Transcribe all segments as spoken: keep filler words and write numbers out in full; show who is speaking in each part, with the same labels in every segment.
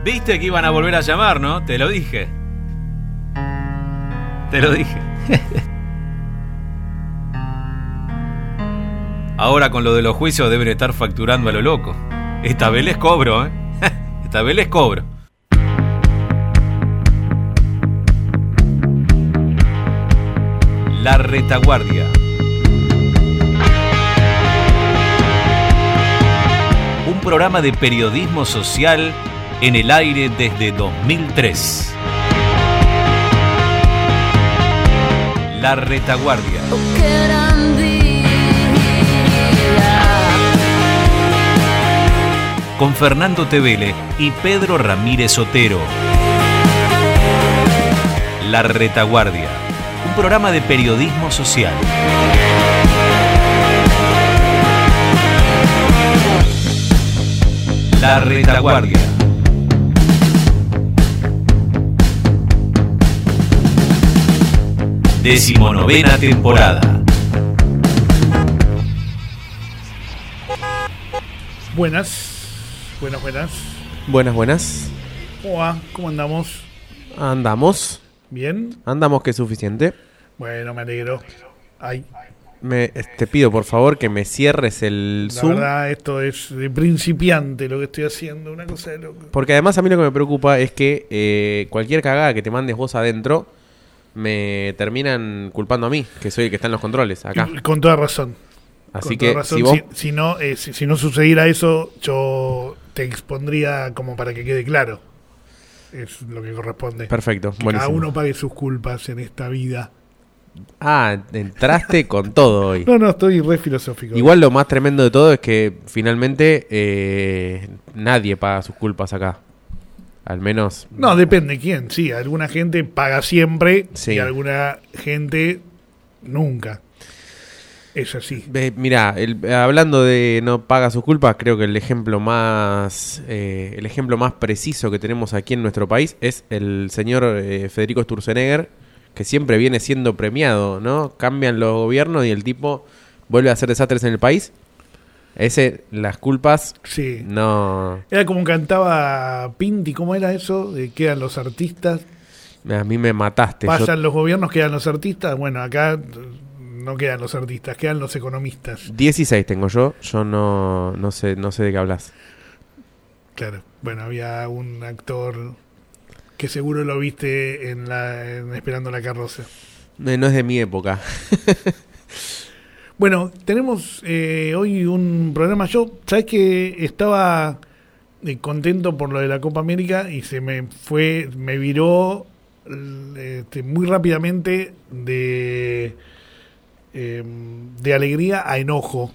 Speaker 1: Viste que iban a volver a llamar, ¿no? Te lo dije. Te lo dije. Ahora con lo de los juicios deben estar facturando a lo loco. Esta vez les cobro, ¿eh? Esta vez les cobro. La Retaguardia. Un programa de periodismo social en el aire desde dos mil tres. La Retaguardia. Con Fernando Tevele y Pedro Ramírez Otero. La Retaguardia. Un programa de periodismo social. La Retaguardia. Decimonovena temporada.
Speaker 2: Buenas, buenas, buenas.
Speaker 3: Buenas, buenas.
Speaker 2: ¿Cómo va? ¿Cómo andamos?
Speaker 3: Andamos.
Speaker 2: ¿Bien?
Speaker 3: Andamos, que es suficiente.
Speaker 2: Bueno, me alegro. Ay,
Speaker 3: Me, te pido por favor que me cierres el
Speaker 2: la
Speaker 3: Zoom.
Speaker 2: verdad, esto es de principiante lo que estoy haciendo, una cosa de loco.
Speaker 3: Porque además a mí lo que me preocupa es que eh, cualquier cagada que te mandes vos adentro me terminan culpando a mí, que soy el que está en los controles acá.
Speaker 2: Y con toda razón.
Speaker 3: Así
Speaker 2: con
Speaker 3: que
Speaker 2: toda razón.
Speaker 3: si vos...
Speaker 2: Si, si no, eh, si, si no sucediera eso, yo te expondría como para que quede claro. Es lo que corresponde.
Speaker 3: Perfecto,
Speaker 2: Que
Speaker 3: buenísimo.
Speaker 2: cada uno pague sus culpas en esta vida.
Speaker 3: Ah, entraste con todo hoy.
Speaker 2: No, no, estoy re filosófico.
Speaker 3: Igual lo más tremendo de todo es que finalmente eh, nadie paga sus culpas acá. Al menos...
Speaker 2: No, depende quién. Sí, alguna gente paga siempre
Speaker 3: Sí.
Speaker 2: y alguna gente nunca. Es así.
Speaker 3: Ve, mirá, el- hablando de no paga sus culpas, creo que el ejemplo más eh, el ejemplo más preciso que tenemos aquí en nuestro país es el señor eh, Federico Sturzenegger, que siempre viene siendo premiado, ¿no? Cambian los gobiernos y el tipo vuelve a hacer desastres en el país. Ese, las culpas,
Speaker 2: Sí.
Speaker 3: no...
Speaker 2: Era como cantaba Pinti, ¿cómo era eso? De quedan los artistas,
Speaker 3: A mí me mataste. Yo-
Speaker 2: pasan los gobiernos, quedan los artistas. Bueno, acá no quedan los artistas, quedan los economistas.
Speaker 3: dieciséis tengo yo, yo no, no sé no sé de qué hablas.
Speaker 2: Claro. Bueno, había un actor que seguro lo viste en la en Esperando la carroza.
Speaker 3: Eh, No es de mi época.
Speaker 2: Bueno, tenemos eh, hoy un programa. Yo, ¿sabes que estaba eh, contento por lo de la Copa América y se me fue, me viró eh, este, muy rápidamente de, eh, de alegría a enojo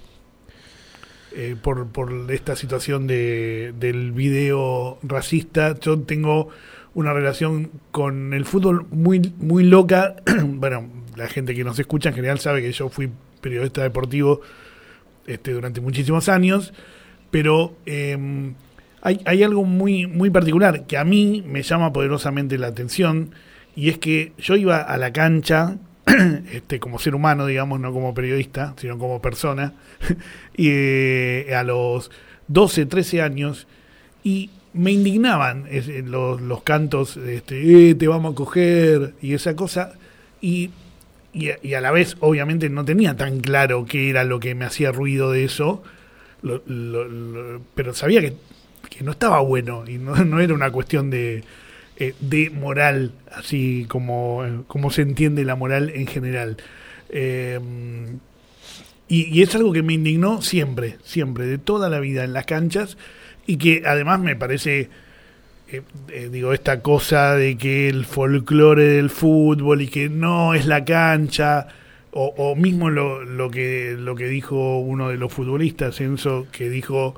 Speaker 2: eh, por, por esta situación de, del video racista? Yo tengo una relación con el fútbol muy, muy loca. Bueno, la gente que nos escucha en general sabe que yo fui periodista deportivo este, durante muchísimos años, pero eh, hay, hay algo muy, muy particular que a mí me llama poderosamente la atención, y es que yo iba a la cancha este, como ser humano, digamos, no como periodista, sino como persona, y eh, a los doce, trece años, y me indignaban es, los, los cantos, este, eh, te vamos a coger, y esa cosa, y Y a, y a la vez, obviamente, no tenía tan claro qué era lo que me hacía ruido de eso, lo, lo, lo, pero sabía que, que no estaba bueno y no, no era una cuestión de, eh, de moral, así como, como se entiende la moral en general. Eh, y, y es algo que me indignó siempre, siempre, de toda la vida en las canchas, y que además me parece... Eh, eh, digo, esta cosa de que el folclore del fútbol y que no es la cancha, o, o mismo lo, lo que lo que dijo uno de los futbolistas, Enzo, que dijo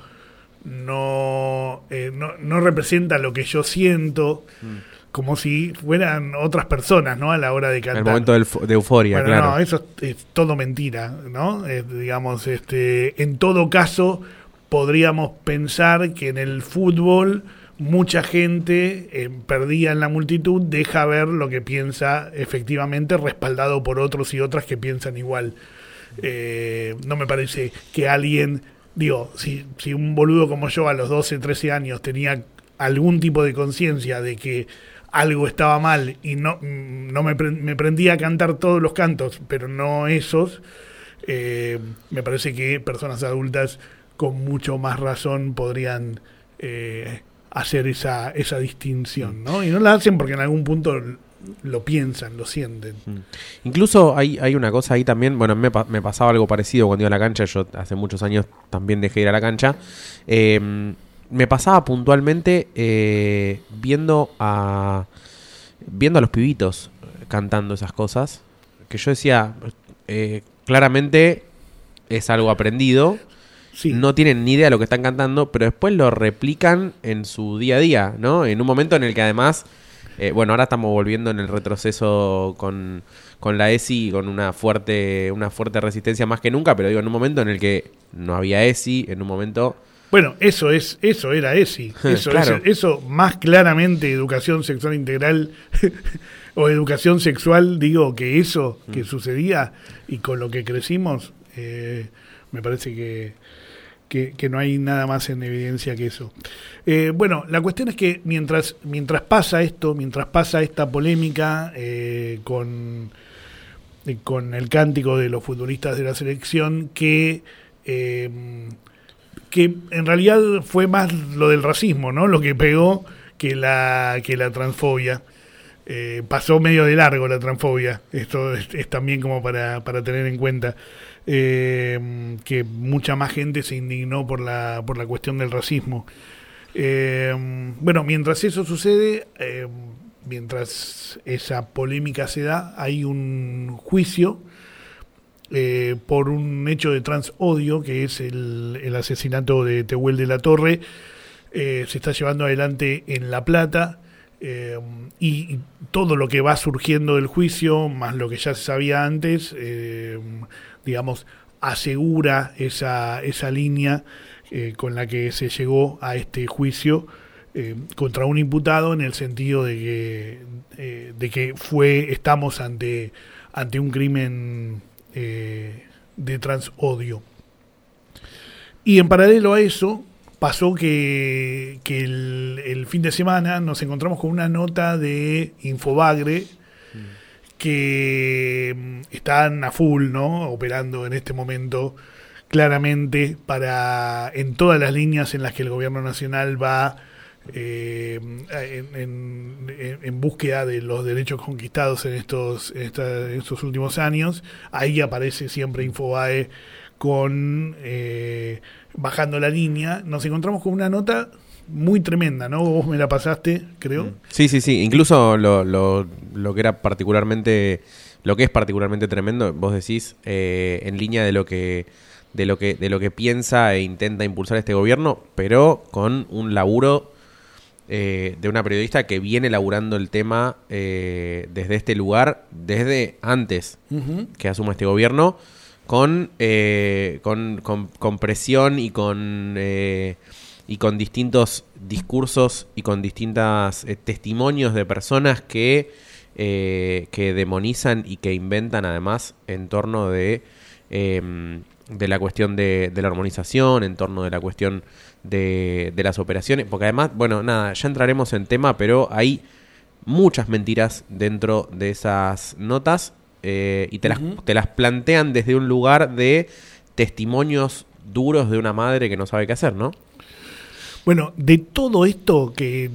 Speaker 2: no, eh, no, no representa lo que yo siento, mm. como si fueran otras personas, ¿no? A la hora de cantar.
Speaker 3: El momento del, de euforia,
Speaker 2: bueno,
Speaker 3: claro.
Speaker 2: No, eso es, es todo mentira, ¿no? Eh, digamos, este, en todo caso, podríamos pensar que en el fútbol mucha gente eh, perdida en la multitud deja ver lo que piensa efectivamente, respaldado por otros y otras que piensan igual. Eh, no me parece que alguien, digo, si, si un boludo como yo a los doce, trece años tenía algún tipo de conciencia de que algo estaba mal y no, no me, me prendía a cantar todos los cantos, pero no esos, eh, me parece que personas adultas con mucho más razón podrían eh, hacer esa, esa distinción, ¿no? Y no la hacen porque en algún punto lo piensan, lo sienten.
Speaker 3: Incluso hay, hay una cosa ahí también, bueno, me, me pasaba algo parecido cuando iba a la cancha, yo hace muchos años también dejé de ir a la cancha, eh, me pasaba puntualmente eh, viendo a viendo a los pibitos cantando esas cosas, que yo decía, eh, claramente es algo aprendido, sí. No tienen ni idea de lo que están cantando, pero después lo replican en su día a día, ¿no? En un momento en el que además Eh, bueno, ahora estamos volviendo en el retroceso con, con la ESI, con una fuerte una fuerte resistencia más que nunca, pero digo, en un momento en el que no había ESI, en un momento...
Speaker 2: Bueno, eso es eso era ESI. Eso, claro. eso, eso más claramente educación sexual integral o educación sexual, digo, que eso que mm. sucedía y con lo que crecimos, eh, me parece que... Que, que no hay nada más en evidencia que eso. Eh, bueno, la cuestión es que mientras mientras pasa esto, mientras pasa esta polémica eh, con, eh, con el cántico de los futbolistas de la selección, que, eh, que en realidad fue más lo del racismo, ¿no? Lo que pegó que la, que la transfobia. Eh, pasó medio de largo la transfobia. Esto es, es también como para, para tener en cuenta. Eh, que mucha más gente se indignó por la por la cuestión del racismo. Eh, bueno, mientras eso sucede, eh, mientras esa polémica se da, hay un juicio eh, por un hecho de transodio, que es el, el asesinato de Tehuel de la Torre. Eh, se está llevando adelante en La Plata. Eh, y, y todo lo que va surgiendo del juicio, más lo que ya se sabía antes, eh, digamos, asegura esa, esa línea eh, con la que se llegó a este juicio eh, contra un imputado, en el sentido de que, eh, de que fue estamos ante, ante un crimen eh, de transodio. Y en paralelo a eso, pasó que, que el, el fin de semana nos encontramos con una nota de Infobagre mm. que están a full, ¿no? Operando en este momento claramente para en todas las líneas en las que el gobierno nacional va eh, en, en, en búsqueda de los derechos conquistados en estos, en esta, en estos últimos años. Ahí aparece siempre Infobae con... Eh, bajando la línea. Nos encontramos con una nota muy tremenda, ¿no? Vos me la pasaste, creo.
Speaker 3: Sí, sí, sí. Incluso lo, lo, lo que era particularmente, lo que es particularmente tremendo, vos decís, eh, en línea de lo que, de lo que, de lo que piensa e intenta impulsar este gobierno, pero con un laburo eh, de una periodista que viene laburando el tema eh, desde este lugar, desde antes uh-huh. que asuma este gobierno. Con, eh, con, con, con presión y con eh, y con distintos discursos y con distintos eh, testimonios de personas que, eh, que demonizan y que inventan además en torno de, eh, de la cuestión de, de la hormonización, en torno de la cuestión de, de las operaciones, porque además, bueno, nada, ya entraremos en tema, pero hay muchas mentiras dentro de esas notas. Eh, y te las, uh-huh. te las plantean desde un lugar de testimonios duros de una madre que no sabe qué hacer, ¿no?
Speaker 2: Bueno, de todo esto que,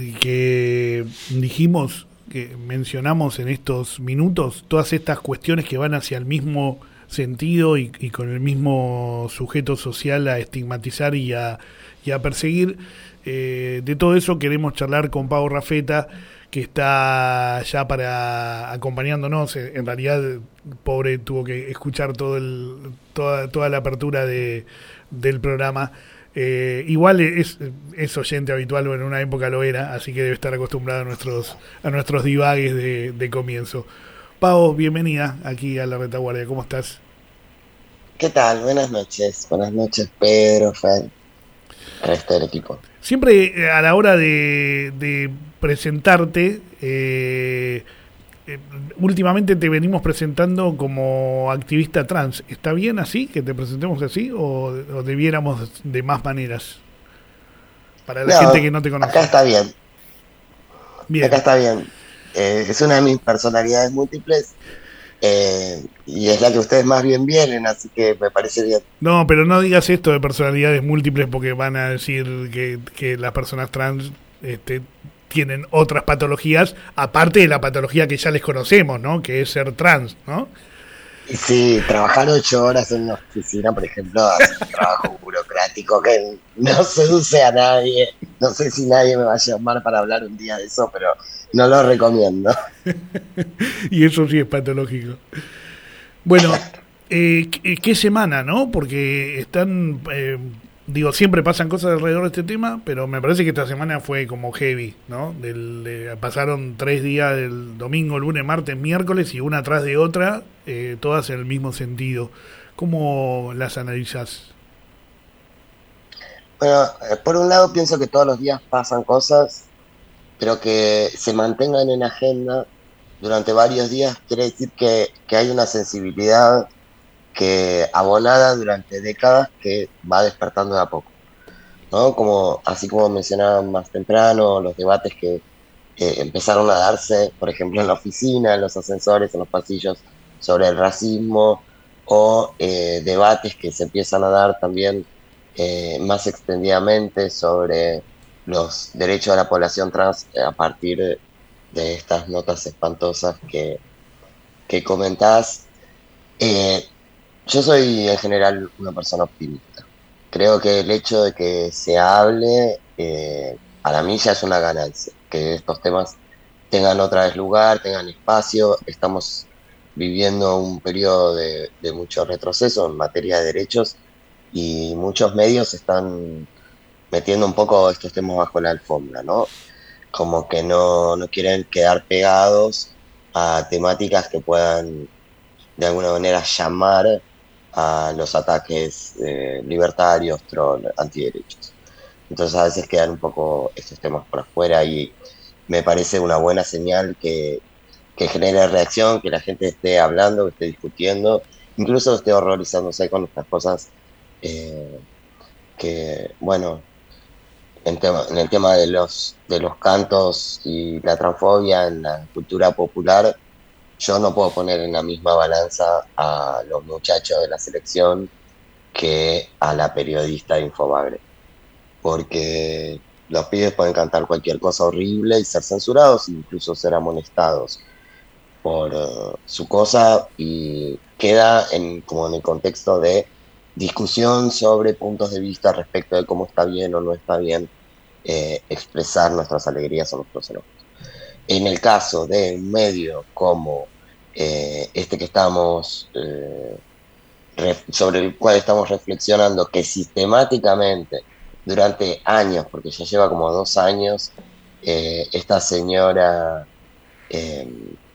Speaker 2: que dijimos, que mencionamos en estos minutos, todas estas cuestiones que van hacia el mismo sentido y, y con el mismo sujeto social a estigmatizar y a, y a perseguir, eh, de todo eso queremos charlar con Pau Rafeta, que está ya para acompañándonos. En realidad, pobre, tuvo que escuchar todo el, toda, toda la apertura de, del programa. Eh, igual es, es oyente habitual, en una época lo era, así que debe estar acostumbrado a nuestros, a nuestros divagues de, de comienzo. Pau, bienvenida aquí a La Retaguardia, ¿cómo estás?
Speaker 4: ¿Qué tal? Buenas noches. Buenas noches, Pedro, Fer, al resto del equipo.
Speaker 2: Siempre a la hora de, de presentarte, eh, eh, últimamente te venimos presentando como activista trans. ¿Está bien así, que te presentemos así, o, o debiéramos de más maneras? para la
Speaker 4: No,
Speaker 2: gente que no te conoce.
Speaker 4: Acá está bien,
Speaker 2: Bien.
Speaker 4: acá está bien. Eh, es una de mis personalidades múltiples eh, y es la que ustedes más bien vienen, así que me parece bien.
Speaker 2: No, pero no digas esto de personalidades múltiples porque van a decir que, que las personas trans este, tienen otras patologías, aparte de la patología que ya les conocemos, ¿no? Que es ser trans, ¿no?
Speaker 4: Y sí, trabajar ocho horas en una oficina, por ejemplo, es un trabajo burocrático que no seduce a nadie. No sé si nadie me va a llamar para hablar un día de eso, pero no lo recomiendo.
Speaker 2: Y eso sí es patológico. Bueno, eh, ¿qué, qué semana, no? Porque están, eh, digo, siempre pasan cosas alrededor de este tema, pero me parece que esta semana fue como heavy, ¿no? Del, de, pasaron tres días, del domingo, lunes, martes, miércoles, y una tras de otra, eh, todas en el mismo sentido. ¿Cómo las analizás?
Speaker 4: Bueno, eh, por un lado pienso que todos los días pasan cosas, pero que se mantengan en agenda durante varios días quiere decir que, que hay una sensibilidad que abonada durante décadas que va despertando de a poco, ¿no? Como, así como mencionaban más temprano, los debates que eh, empezaron a darse, por ejemplo, en la oficina, en los ascensores, en los pasillos, sobre el racismo, o eh, debates que se empiezan a dar también eh, más extendidamente sobre los derechos de la población trans a partir de, de estas notas espantosas que, que comentás. Eh, yo soy en general una persona optimista. Creo que el hecho de que se hable, eh, para mí ya es una ganancia, que estos temas tengan otra vez lugar, tengan espacio. Estamos viviendo un periodo de, de mucho retroceso en materia de derechos y muchos medios están metiendo un poco estos temas bajo la alfombra, ¿no? Como que no, no quieren quedar pegados a temáticas que puedan de alguna manera llamar a los ataques eh, libertarios, troll, antiderechos. Entonces a veces quedan un poco estos temas por afuera y me parece una buena señal que, que genere reacción, que la gente esté hablando, que esté discutiendo, incluso esté horrorizándose con estas cosas eh, que, bueno, en, tema, en el tema de los, de los cantos y la transfobia en la cultura popular, yo no puedo poner en la misma balanza a los muchachos de la selección que a la periodista de Infobagre, porque los pibes pueden cantar cualquier cosa horrible y ser censurados, incluso ser amonestados por uh, su cosa, y queda en, como en el contexto de discusión sobre puntos de vista respecto de cómo está bien o no está bien eh, expresar nuestras alegrías o nuestros enojos. En el caso de un medio como eh, este que estamos eh, ref, sobre el cual estamos reflexionando, que sistemáticamente durante años, porque ya lleva como dos años, eh, esta señora eh,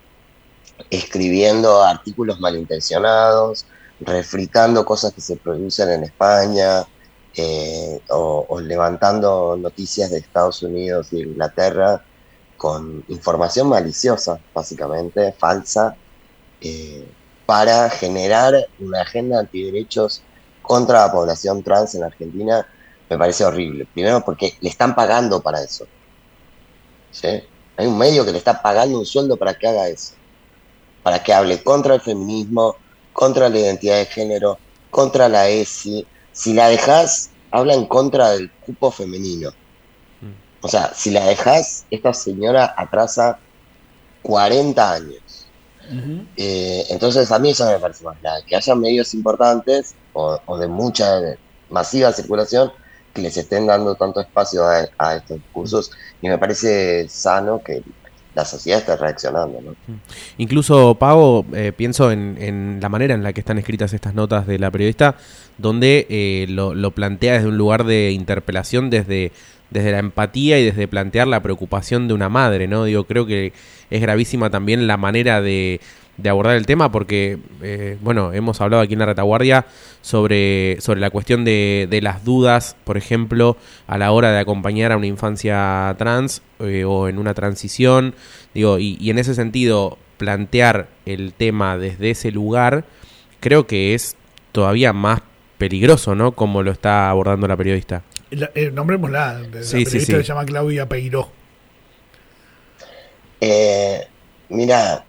Speaker 4: escribiendo artículos malintencionados, refritando cosas que se producen en España, eh, o, o levantando noticias de Estados Unidos y Inglaterra con información maliciosa, básicamente, falsa, eh, para generar una agenda antiderechos contra la población trans en Argentina, me parece horrible. Primero porque le están pagando para eso, ¿sí? Hay un medio que le está pagando un sueldo para que haga eso, para que hable contra el feminismo, contra la identidad de género, contra la E S I. Si la dejás, habla en contra del cupo femenino. O sea, si la dejás, esta señora atrasa cuarenta años. Uh-huh. Eh, entonces a mí eso me parece más grave, que haya medios importantes o, o de mucha, de masiva circulación que les estén dando tanto espacio a, a estos discursos, y me parece sano que la sociedad esté reaccionando, ¿no?
Speaker 3: Incluso, Pavo, eh, pienso en, en la manera en la que están escritas estas notas de la periodista, donde eh, lo, lo plantea desde un lugar de interpelación, desde desde la empatía y desde plantear la preocupación de una madre, ¿no? Digo, creo que es gravísima también la manera de, de abordar el tema, porque, eh, bueno, hemos hablado aquí en La Retaguardia sobre, sobre la cuestión de, de las dudas, por ejemplo, a la hora de acompañar a una infancia trans eh, o en una transición, digo, y, y en ese sentido plantear el tema desde ese lugar, creo que es todavía más peligroso, ¿no? Como lo está abordando la periodista.
Speaker 2: La, eh, nombrémosla, la
Speaker 3: Sí, sí,
Speaker 2: periodista
Speaker 3: sí.
Speaker 2: se llama Claudia Peiró.
Speaker 4: Eh, Mira,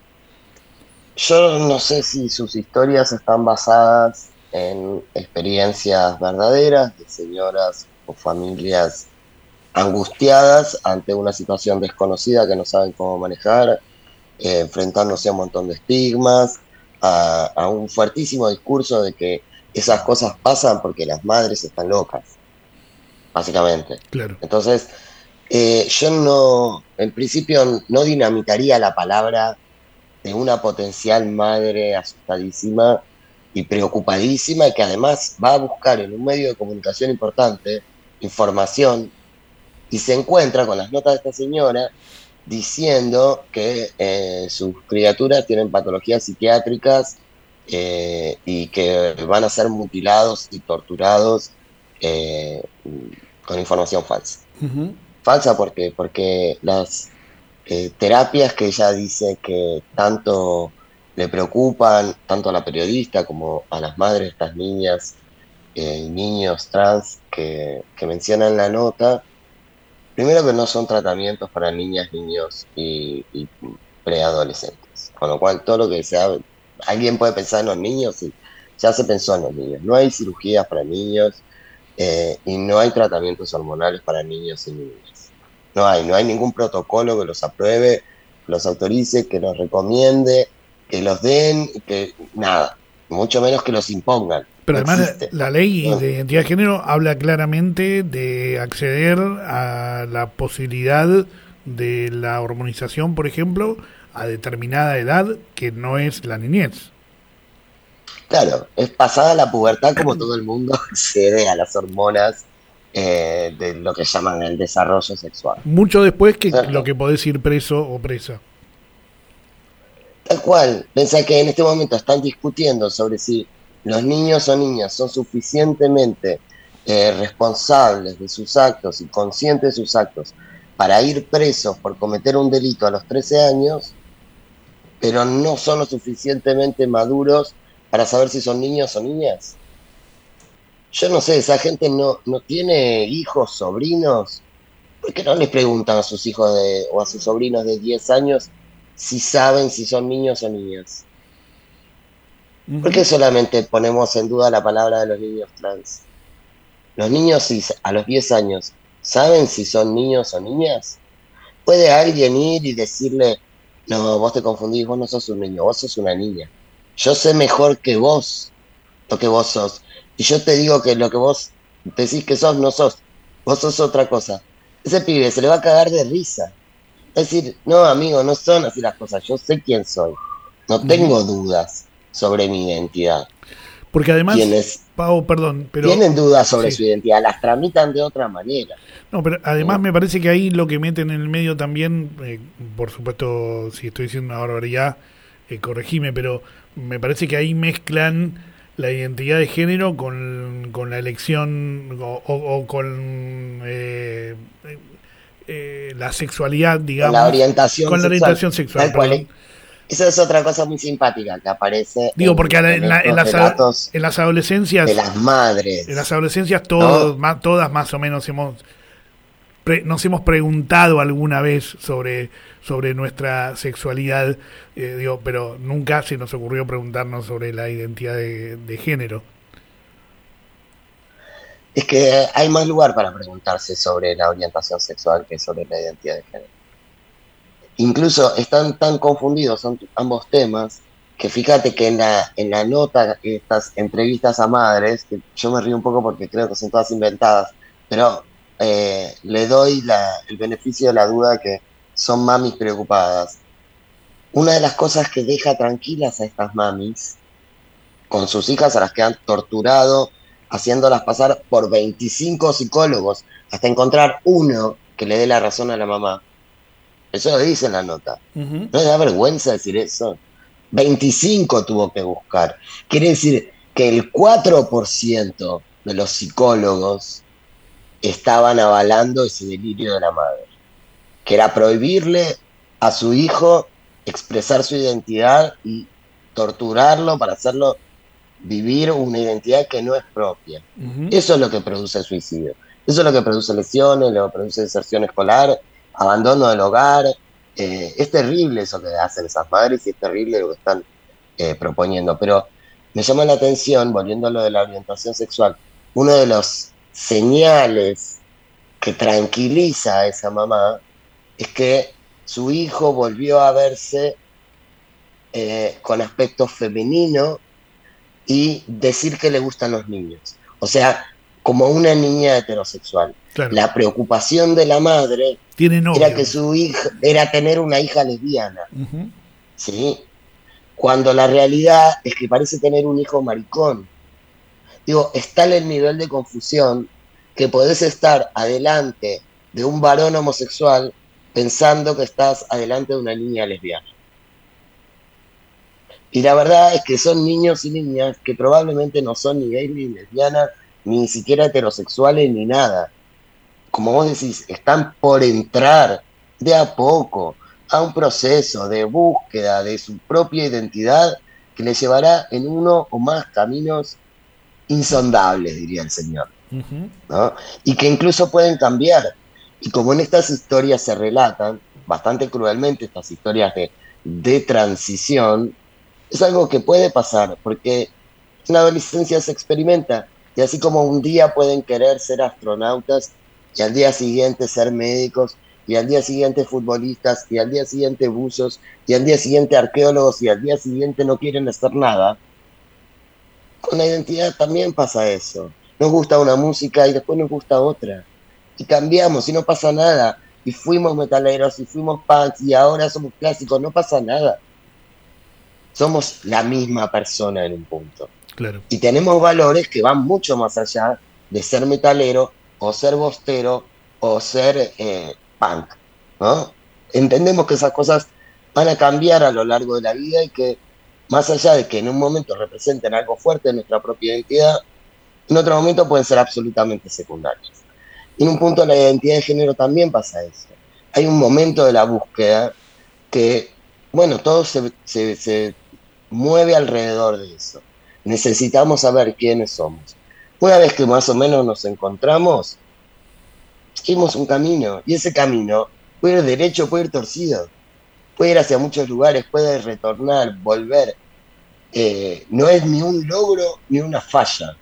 Speaker 4: yo no sé si sus historias están basadas en experiencias verdaderas de señoras o familias angustiadas ante una situación desconocida que no saben cómo manejar, eh, enfrentándose a un montón de estigmas, a, a un fuertísimo discurso de que esas cosas pasan porque las madres están locas, básicamente.
Speaker 2: Claro.
Speaker 4: Entonces, eh, yo no, en principio no dinamitaría la palabra de una potencial madre asustadísima y preocupadísima y que además va a buscar en un medio de comunicación importante información y se encuentra con las notas de esta señora diciendo que eh, sus criaturas tienen patologías psiquiátricas eh, y que van a ser mutilados y torturados eh, con información falsa.
Speaker 2: Uh-huh.
Speaker 4: Falsa porque, porque las eh, terapias que ella dice que tanto le preocupan, tanto a la periodista como a las madres de estas niñas eh, y niños trans que, que mencionan la nota, primero que no son tratamientos para niñas, niños y, y preadolescentes. Con lo cual, todo lo que sea, alguien puede pensar en los niños y ya se pensó en los niños. No hay cirugías para niños eh, y no hay tratamientos hormonales para niños y niñas. No hay, no hay ningún protocolo que los apruebe, que los autorice, que los recomiende, que los den, que nada, mucho menos que los impongan.
Speaker 2: Pero
Speaker 4: No
Speaker 2: además
Speaker 4: existe.
Speaker 2: la ley
Speaker 4: No.
Speaker 2: de identidad de género habla claramente de acceder a la posibilidad de la hormonización, por ejemplo, a determinada edad que no es la niñez.
Speaker 4: Claro, es pasada la pubertad como todo el mundo accede a las hormonas eh, de lo que llaman el desarrollo sexual.
Speaker 2: Mucho después que
Speaker 4: Exacto.
Speaker 2: lo que podés ir preso o presa.
Speaker 4: Tal cual, pensá que en este momento están discutiendo sobre si los niños o niñas son suficientemente eh, responsables de sus actos y conscientes de sus actos para ir presos por cometer un delito a los trece años, pero no son lo suficientemente maduros para saber si son niños o niñas. Yo no sé, esa gente no, no tiene hijos, sobrinos. ¿Por qué no les preguntan a sus hijos de, o a sus sobrinos de diez años si saben si son niños o niñas? ¿Por qué solamente ponemos en duda la palabra de los niños trans? Los niños si a los diez años saben si son niños o niñas. ¿Puede alguien ir y decirle, no, vos te confundís, vos no sos un niño, vos sos una niña? Yo sé mejor que vos lo que vos sos. Y yo te digo que lo que vos decís que sos, no sos. Vos sos otra cosa. Ese pibe se le va a cagar de risa. Es decir, no, amigo, no son así las cosas. Yo sé quién soy. No tengo dudas sobre mi identidad.
Speaker 2: Porque además,
Speaker 4: Quienes
Speaker 2: Pau, perdón, pero
Speaker 4: tienen dudas sobre
Speaker 2: sí.
Speaker 4: su identidad, las tramitan de otra manera.
Speaker 2: no, pero además me parece que ahí lo que meten en el medio también, eh, por supuesto, si estoy diciendo una barbaridad, eh, corregime, pero me parece que ahí mezclan la identidad de género con, con la elección o, o, o con eh, eh, la sexualidad, digamos.
Speaker 4: Con la orientación
Speaker 2: con la
Speaker 4: sexual.
Speaker 2: orientación sexual,
Speaker 4: Tal cual.
Speaker 2: perdón.
Speaker 4: Esa es otra cosa muy simpática que aparece
Speaker 2: Digo,
Speaker 4: en,
Speaker 2: porque a la-
Speaker 4: en
Speaker 2: en, la- en
Speaker 4: estos
Speaker 2: las,
Speaker 4: relatos
Speaker 2: en las adolescencias,
Speaker 4: de las madres.
Speaker 2: en las adolescencias todos,
Speaker 4: ¿No?
Speaker 2: ma- todas más o menos hemos pre- nos hemos preguntado alguna vez sobre sobre nuestra sexualidad, eh, digo, pero nunca se nos ocurrió preguntarnos sobre la identidad de, de género.
Speaker 4: Es que hay más lugar para preguntarse sobre la orientación sexual que sobre la identidad de género. Incluso están tan confundidos son ambos temas que fíjate que en la, en la nota, estas entrevistas a madres, que yo me río un poco porque creo que son todas inventadas, pero eh, le doy la, el beneficio de la duda que son mamis preocupadas. Una de las cosas que deja tranquilas a estas mamis, con sus hijas a las que han torturado, haciéndolas pasar por veinticinco psicólogos, hasta encontrar uno que le dé la razón a la mamá. Eso lo dice en la nota.
Speaker 2: Uh-huh.
Speaker 4: ¿No le da vergüenza decir eso? veinticinco tuvo que buscar. Quiere decir que el cuatro por ciento de los psicólogos estaban avalando ese delirio de la madre, que era prohibirle a su hijo expresar su identidad y torturarlo para hacerlo vivir una identidad que no es propia.
Speaker 2: Uh-huh.
Speaker 4: Eso es lo que produce el suicidio. Eso es lo que produce lesiones, lo que produce deserción escolar, abandono del hogar. Eh, es terrible eso que hacen esas madres y es terrible lo que están eh, proponiendo. Pero me llama la atención, volviendo a lo de la orientación sexual, uno de los señales que tranquiliza a esa mamá es que su hijo volvió a verse eh, con aspecto femenino y decir que le gustan los niños. O sea, como una niña heterosexual.
Speaker 2: Claro.
Speaker 4: La preocupación de la madre
Speaker 2: Tiene novio.
Speaker 4: era que su hija era tener una hija lesbiana,
Speaker 2: Uh-huh.
Speaker 4: ¿sí? Cuando la realidad es que parece tener un hijo maricón. Digo, es tal el nivel de confusión que podés estar adelante de un varón homosexual pensando que estás adelante de una niña lesbiana. Y la verdad es que son niños y niñas que probablemente no son ni gays ni lesbianas, ni siquiera heterosexuales ni nada. Como vos decís, están por entrar de a poco a un proceso de búsqueda de su propia identidad que les llevará en uno o más caminos insondables, diría el Señor,
Speaker 2: Uh-huh.
Speaker 4: ¿no? Y que incluso pueden cambiar. Y como en estas historias se relatan, bastante cruelmente, estas historias de, de transición, es algo que puede pasar, porque en la adolescencia se experimenta, y así como un día pueden querer ser astronautas, y al día siguiente ser médicos, y al día siguiente futbolistas, y al día siguiente buzos, y al día siguiente arqueólogos, y al día siguiente no quieren hacer nada, con la identidad también pasa eso. Nos gusta una música y después nos gusta otra. Y cambiamos y no pasa nada. Y fuimos metaleros y fuimos punks y ahora somos clásicos, no pasa nada. Somos la misma persona en un punto.
Speaker 2: Claro.
Speaker 4: Y tenemos valores que van mucho más allá de ser metalero o ser bostero o ser eh, punk, ¿no? Entendemos que esas cosas van a cambiar a lo largo de la vida y que más allá de que en un momento representen algo fuerte en nuestra propia identidad, en otro momento pueden ser absolutamente secundarios. Y en un punto de la identidad de género también pasa eso. Hay un momento de la búsqueda que, bueno, todo se, se, se mueve alrededor de eso. Necesitamos saber quiénes somos. Una vez que más o menos nos encontramos, seguimos un camino, y ese camino puede ir derecho, puede ir torcido, puede ir hacia muchos lugares, puede retornar, volver. Eh, no es ni un logro ni una falla,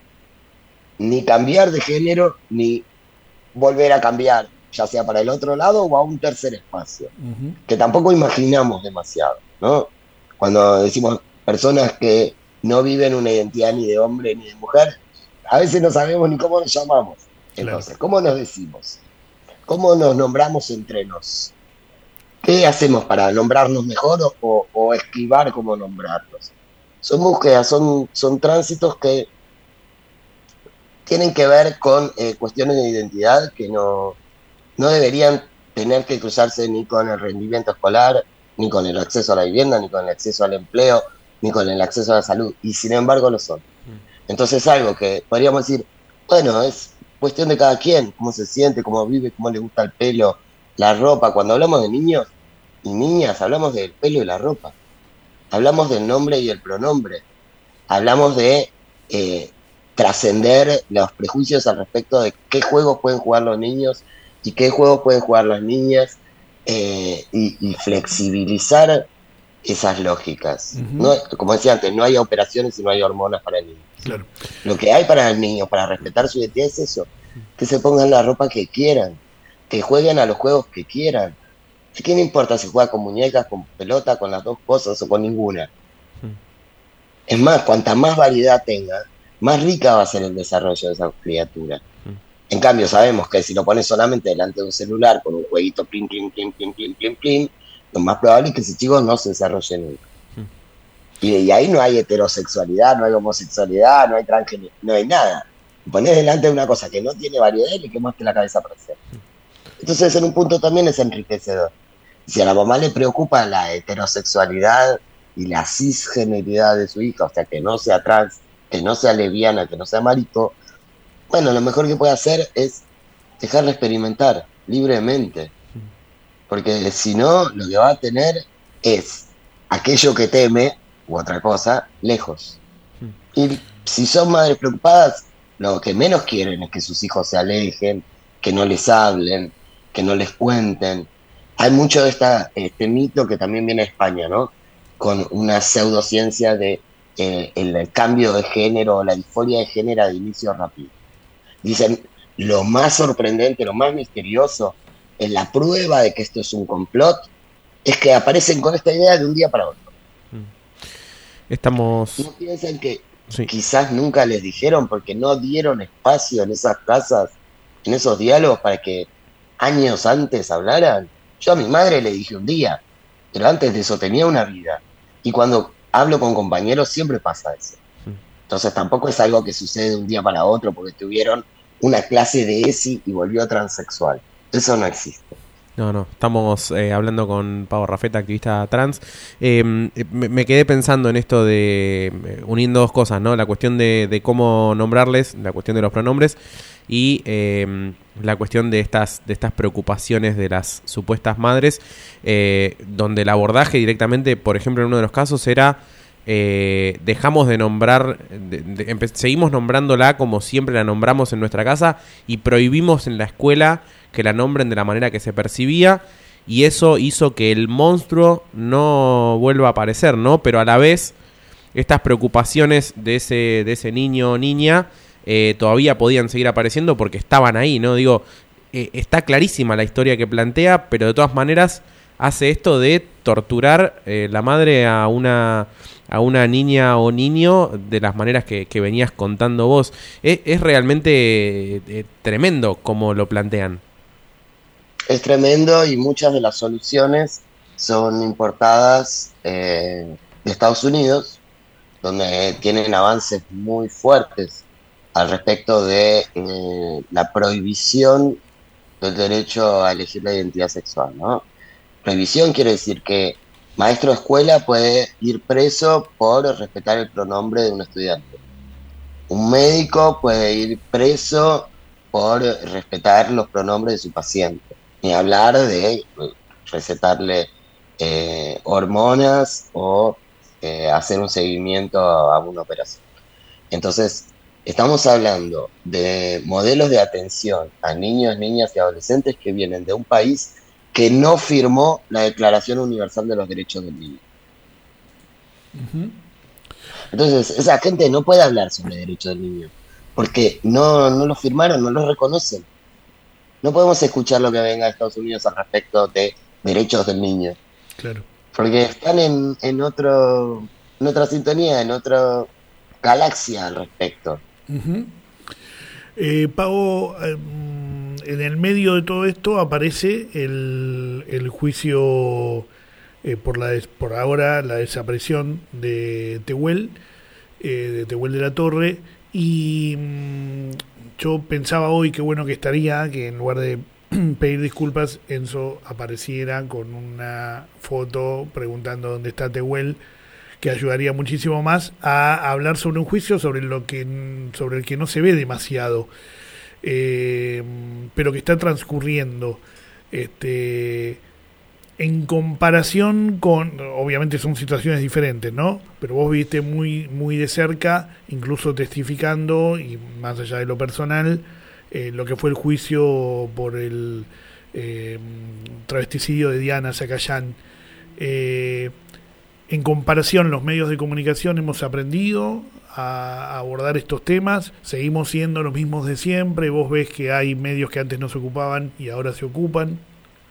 Speaker 4: ni cambiar de género, ni volver a cambiar, ya sea para el otro lado o a un tercer espacio,
Speaker 2: Uh-huh.
Speaker 4: que tampoco imaginamos demasiado, ¿no? Cuando decimos personas que no viven una identidad ni de hombre ni de mujer, a veces no sabemos ni cómo nos llamamos. Entonces,
Speaker 2: Claro.
Speaker 4: ¿cómo nos decimos? ¿Cómo nos nombramos entre nos? ¿Qué hacemos para nombrarnos mejor o, o, o esquivar cómo nombrarnos? Son búsquedas, son, son tránsitos que tienen que ver con eh, cuestiones de identidad que no, no deberían tener que cruzarse ni con el rendimiento escolar, ni con el acceso a la vivienda, ni con el acceso al empleo, ni con el acceso a la salud, y sin embargo lo son. Entonces algo que podríamos decir, bueno, es cuestión de cada quien, cómo se siente, cómo vive, cómo le gusta el pelo, la ropa. Cuando hablamos de niños y niñas, hablamos del pelo y la ropa. Hablamos del nombre y el pronombre. Hablamos de eh, trascender los prejuicios al respecto de qué juegos pueden jugar los niños y qué juegos pueden jugar las niñas, eh, y, y flexibilizar esas lógicas.
Speaker 2: Uh-huh.
Speaker 4: No, como decía antes, no hay operaciones y no hay hormonas para el niño.
Speaker 2: Claro.
Speaker 4: Lo que hay para el niño, para respetar su identidad, es eso: que se pongan la ropa que quieran, que jueguen a los juegos que quieran. ¿A quién importa si juega con muñecas, con pelota, con las dos cosas o con ninguna? Es más, cuanta más variedad tenga, más rica va a ser el desarrollo de esa criatura. En cambio, sabemos que si lo pones solamente delante de un celular con un jueguito plin, plin, plin, plin, plin, plin, plin, lo más probable es que ese chico no se desarrolle nunca. Y, y ahí no hay heterosexualidad, no hay homosexualidad, no hay transgénero, no hay nada. Ponés delante de una cosa que no tiene variedad y le quemaste la cabeza para hacer. Entonces, en un punto también es enriquecedor. Si a la mamá le preocupa la heterosexualidad y la cisgeneridad de su hija, o sea, que no sea trans, que no sea lesbiana, que no sea marico, bueno, lo mejor que puede hacer es dejarla experimentar libremente. Porque si no, lo que va a tener es aquello que teme, u otra cosa, lejos. Y si son madres preocupadas, lo que menos quieren es que sus hijos se alejen, que no les hablen, que no les cuenten. Hay mucho de esta, este mito que también viene de España, ¿no? Con una pseudociencia de eh, el cambio de género, la disforia de género de inicio rápido. Dicen, lo más sorprendente, lo más misterioso, es la prueba de que esto es un complot, es que aparecen con esta idea de un día para otro.
Speaker 3: Estamos...
Speaker 4: No piensan que
Speaker 3: sí.
Speaker 4: quizás nunca les dijeron porque no dieron espacio en esas casas, en esos diálogos para que años antes hablaran. Yo a mi madre le dije un día, pero antes de eso tenía una vida. Y cuando hablo con compañeros siempre pasa eso. Entonces tampoco es algo que sucede de un día para otro porque tuvieron una clase de E S I y volvió transexual. Eso no existe.
Speaker 3: No, no, estamos eh, hablando con Pau Rafeta, activista trans. Eh, me, me quedé pensando en esto de, eh, uniendo dos cosas, ¿no? La cuestión de, de cómo nombrarles, la cuestión de los pronombres y eh, la cuestión de estas, de estas preocupaciones de las supuestas madres, eh, donde el abordaje directamente, por ejemplo, en uno de los casos era... Eh, dejamos de nombrar, de, de, empe- seguimos nombrándola como siempre la nombramos en nuestra casa y prohibimos en la escuela que la nombren de la manera que se percibía y eso hizo que el monstruo no vuelva a aparecer, ¿no? Pero a la vez estas preocupaciones de ese, de ese niño o niña eh, todavía podían seguir apareciendo porque estaban ahí, ¿no? Digo, eh, está clarísima la historia que plantea, pero de todas maneras hace esto de torturar eh, la madre a una... a una niña o niño de las maneras que, que venías contando vos. Es, es realmente eh, tremendo como lo plantean.
Speaker 4: Es tremendo y muchas de las soluciones son importadas eh, de Estados Unidos, donde tienen avances muy fuertes al respecto de eh, la prohibición del derecho a elegir la identidad sexual, ¿no? Prohibición quiere decir que maestro de escuela puede ir preso por respetar el pronombre de un estudiante. Un médico puede ir preso por respetar los pronombres de su paciente. Ni hablar de recetarle eh, hormonas o eh, hacer un seguimiento a, a una operación. Entonces, estamos hablando de modelos de atención a niños, niñas y adolescentes que vienen de un país que no firmó la Declaración Universal de los Derechos del Niño. Uh-huh. Entonces, esa gente no puede hablar sobre derechos del niño, porque no, no lo firmaron, no lo reconocen. No podemos escuchar lo que venga de Estados Unidos al respecto de derechos del niño.
Speaker 2: Claro.
Speaker 4: Porque están en, en, otro, en otra sintonía, en otra galaxia al respecto.
Speaker 2: Uh-huh. Eh, Pau, eh, en el medio de todo esto aparece el, el juicio eh, por la des, por ahora la desaparición de Tehuel, eh, de Tehuel de la Torre, y mmm, yo pensaba hoy que bueno que estaría que en lugar de pedir disculpas Enzo apareciera con una foto preguntando dónde está Tehuel, que ayudaría muchísimo más a hablar sobre un juicio sobre lo que sobre el que no se ve demasiado, eh, pero que está transcurriendo, este, en comparación con, obviamente son situaciones diferentes, ¿no? Pero vos viste muy muy de cerca, incluso testificando y más allá de lo personal, eh, lo que fue el juicio por el eh, travesticidio de Diana Zacayán. Eh, En comparación, los medios de comunicación hemos aprendido a abordar estos temas, seguimos siendo los mismos de siempre, vos ves que hay medios que antes no se ocupaban y ahora se ocupan.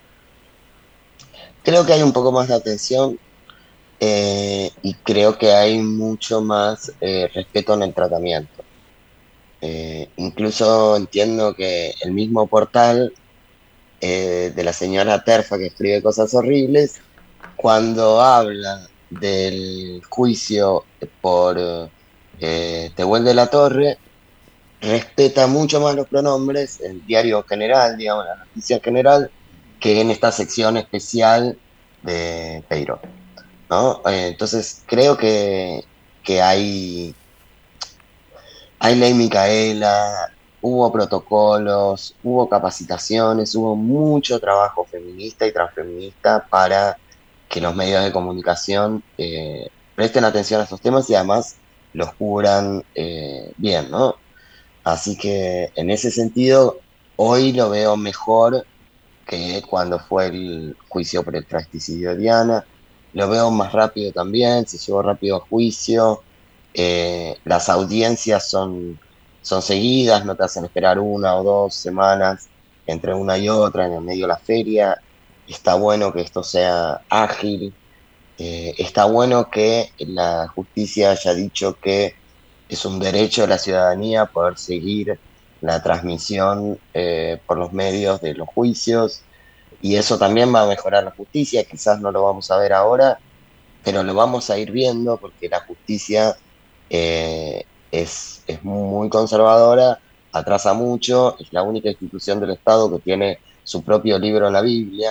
Speaker 4: Creo que hay un poco más de atención eh, y creo que hay mucho más eh, respeto en el tratamiento. Eh, incluso entiendo que el mismo portal eh, de la señora Terfa, que escribe cosas horribles, cuando habla del juicio por eh, Tehuel de la Torre, respeta mucho más los pronombres, el diario general, digamos, la noticia general, que en esta sección especial de Peiró, ¿no? Eh, entonces creo que, que hay, hay ley Micaela, hubo protocolos, hubo capacitaciones, hubo mucho trabajo feminista y transfeminista para que los medios de comunicación eh, presten atención a estos temas y además los cubran eh, bien, ¿no? Así que en ese sentido, hoy lo veo mejor que cuando fue el juicio por el fratricidio de Diana. Lo veo más rápido también, se llevó rápido a juicio. Eh, las audiencias son, son seguidas, no te hacen esperar una o dos semanas entre una y otra, en el medio de la feria. Está bueno que esto sea ágil. Eh, está bueno que la justicia haya dicho que es un derecho de la ciudadanía poder seguir la transmisión eh, por los medios de los juicios, y eso también va a mejorar la justicia. Quizás no lo vamos a ver ahora, pero lo vamos a ir viendo, porque la justicia eh, es, es muy conservadora, atrasa mucho, es la única institución del Estado que tiene su propio libro en la Biblia,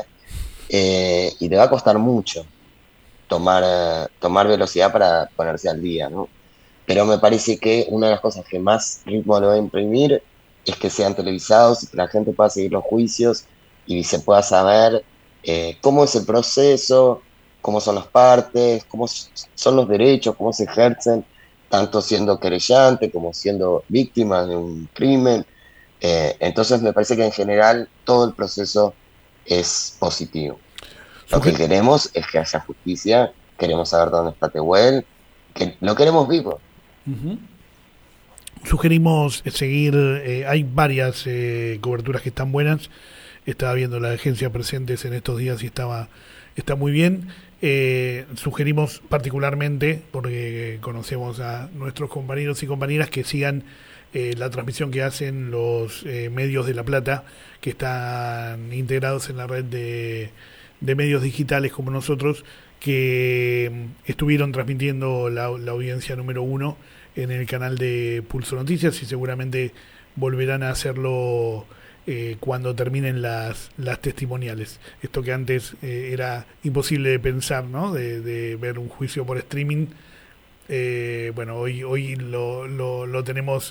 Speaker 4: eh, y le va a costar mucho tomar, eh, tomar velocidad para ponerse al día, ¿no? Pero me parece que una de las cosas que más ritmo le va a imprimir es que sean televisados y que la gente pueda seguir los juicios y se pueda saber eh, cómo es el proceso, cómo son las partes, cómo son los derechos, cómo se ejercen, tanto siendo querellante como siendo víctima de un crimen. Eh, entonces me parece que en general todo el proceso es positivo. Lo que queremos es que haya justicia, queremos saber dónde está Tehuel, que lo queremos vivo.
Speaker 2: Uh-huh. Sugerimos seguir, eh, hay varias eh, coberturas que están buenas. Estaba viendo la agencia Presentes en estos días y estaba está muy bien. Eh, sugerimos particularmente, porque conocemos a nuestros compañeros y compañeras, que sigan eh, la transmisión que hacen los eh, medios de La Plata, que están integrados en la red de, de medios digitales como nosotros, que estuvieron transmitiendo la, la audiencia número uno en el canal de Pulso Noticias, y seguramente volverán a hacerlo eh, cuando terminen las, las testimoniales. Esto que antes eh, era imposible de pensar, ¿no? De, de ver un juicio por streaming. Eh, bueno, hoy hoy lo, lo, lo tenemos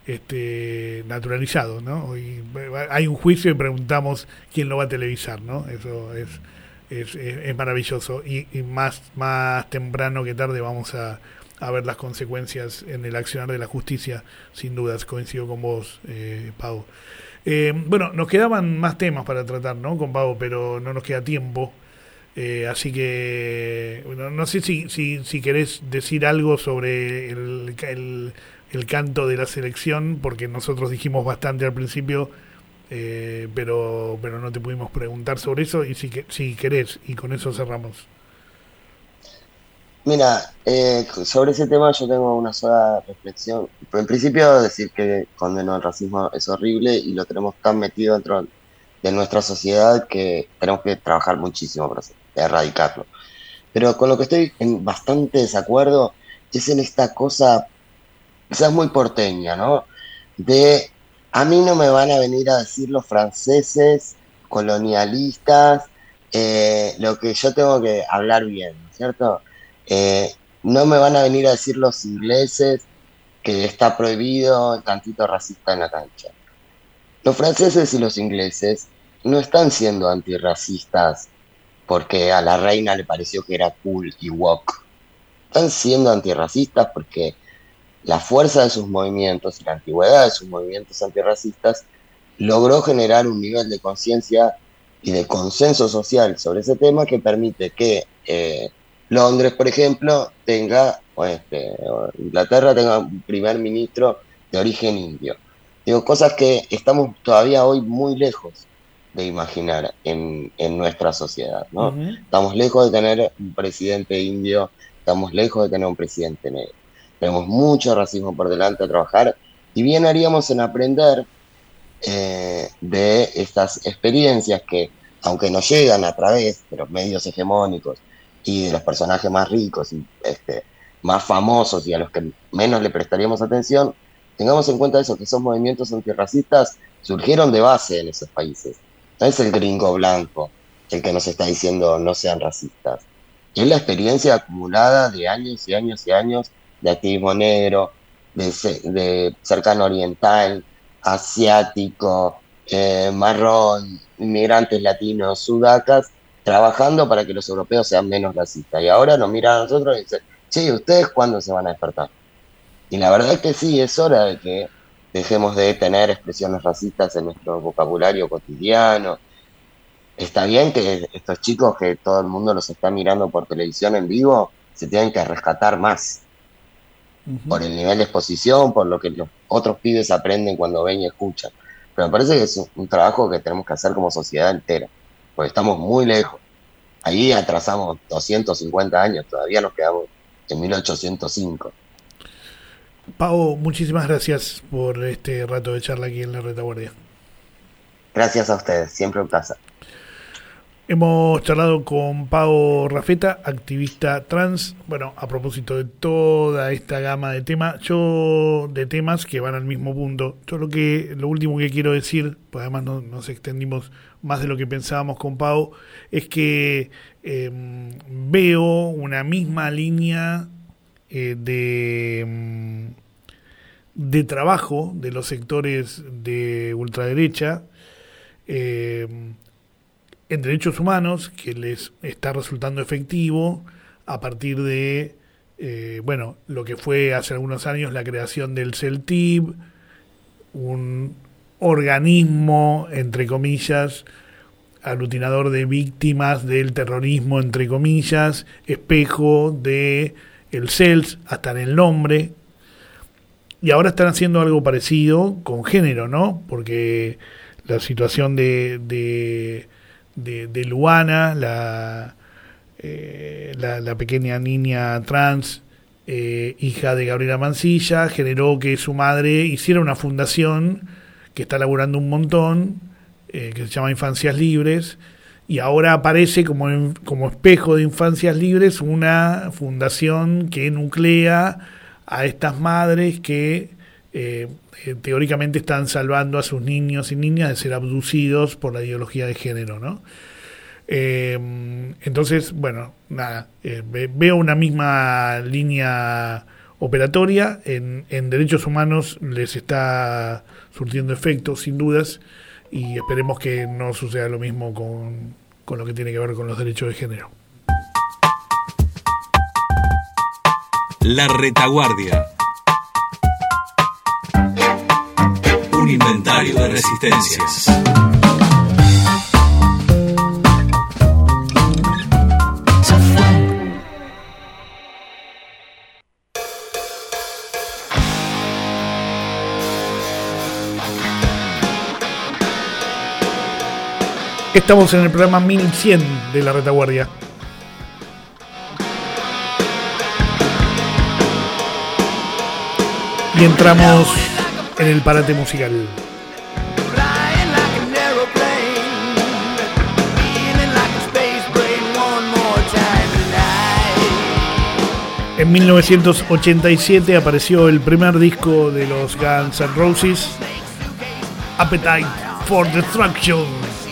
Speaker 2: este naturalizado, ¿no? Hoy hay un juicio y preguntamos quién lo va a televisar, ¿no? Eso es es, es, es maravilloso, y, y más más temprano que tarde vamos a a ver las consecuencias en el accionar de la justicia, sin dudas. Coincido con vos, eh, Pau. Eh, bueno, nos quedaban más temas para tratar, ¿no? Con Pau, pero no nos queda tiempo. Eh, así que, bueno, no sé si, si, si querés decir algo sobre el, el, el canto de la selección, porque nosotros dijimos bastante al principio, eh, pero pero no te pudimos preguntar sobre eso, y si, si querés, y con eso cerramos.
Speaker 4: Mira, eh, sobre ese tema yo tengo una sola reflexión. En principio, decir que condeno el racismo es horrible y lo tenemos tan metido dentro de nuestra sociedad que tenemos que trabajar muchísimo para erradicarlo. Pero con lo que estoy en bastante desacuerdo es en esta cosa, quizás muy porteña, ¿no? De, a mí no me van a venir a decir los franceses colonialistas eh, lo que yo tengo que hablar bien, ¿cierto? Eh, no me van a venir a decir los ingleses que está prohibido el cantito racista en la cancha. Los franceses y los ingleses no están siendo antirracistas porque a la reina le pareció que era cool y woke. Están siendo antirracistas porque la fuerza de sus movimientos y la antigüedad de sus movimientos antirracistas logró generar un nivel de conciencia y de consenso social sobre ese tema que permite que eh, Londres, por ejemplo, tenga, o este, o Inglaterra tenga un primer ministro de origen indio. Digo, cosas que estamos todavía hoy muy lejos de imaginar en, en nuestra sociedad, ¿no? Uh-huh. Estamos lejos de tener un presidente indio, estamos lejos de tener un presidente negro. Tenemos mucho racismo por delante a trabajar, y bien haríamos en aprender eh, de estas experiencias que, aunque nos llegan a través de los medios hegemónicos y de los personajes más ricos y este, más famosos y a los que menos le prestaríamos atención, tengamos en cuenta eso, que esos movimientos antirracistas surgieron de base en esos países. No es el gringo blanco el que nos está diciendo no sean racistas. Es la experiencia acumulada de años y años y años de activismo negro, de, de cercano oriental, asiático, eh, marrón, inmigrantes latinos, sudacas, trabajando para que los europeos sean menos racistas. Y ahora nos miran a nosotros y dicen, che, ¿ustedes cuándo se van a despertar? Y la verdad es que sí, es hora de que dejemos de tener expresiones racistas en nuestro vocabulario cotidiano. Está bien que estos chicos que todo el mundo los está mirando por televisión en vivo, se tienen que rescatar más. Uh-huh. Por el nivel de exposición, por lo que los otros pibes aprenden cuando ven y escuchan. Pero me parece que es un, un trabajo que tenemos que hacer como sociedad entera, porque estamos muy lejos. Ahí atrasamos doscientos cincuenta años, todavía nos quedamos en mil ochocientos cinco.
Speaker 2: Pau, muchísimas gracias por este rato de charla aquí en La Retaguardia.
Speaker 4: Gracias a ustedes, siempre un placer.
Speaker 2: Hemos charlado con Pau Rafeta, activista trans, bueno, a propósito de toda esta gama de temas, yo de temas que van al mismo punto. Yo lo que lo último que quiero decir, pues además no, nos extendimos más de lo que pensábamos con Pau, es que eh, veo una misma línea eh, de, de trabajo de los sectores de ultraderecha, eh, en derechos humanos, que les está resultando efectivo a partir de eh, bueno, lo que fue hace algunos años la creación del CELTIB, un organismo, entre comillas, aglutinador de víctimas del terrorismo, entre comillas, espejo de el C E L S, hasta en el nombre, y ahora están haciendo algo parecido con género, ¿no? Porque la situación de, de De, de Luana, la, eh, la, la pequeña niña trans, eh, hija de Gabriela Mancilla, generó que su madre hiciera una fundación que está laburando un montón, eh, que se llama Infancias Libres, y ahora aparece como, en, como espejo de Infancias Libres una fundación que nuclea a estas madres que eh, eh, teóricamente están salvando a sus niños y niñas de ser abducidos por la ideología de género, ¿no? Eh, entonces, bueno, nada, eh, ve, veo una misma línea operatoria. En, en derechos humanos les está surtiendo efecto, sin dudas, y esperemos que no suceda lo mismo con, con lo que tiene que ver con los derechos de género.
Speaker 5: La Retaguardia. Un inventario de resistencias.
Speaker 2: Estamos en el programa mil cien de La Retaguardia. Y entramos en el parate musical. En mil novecientos ochenta y siete apareció el primer disco de los Guns N' Roses, Appetite for Destruction.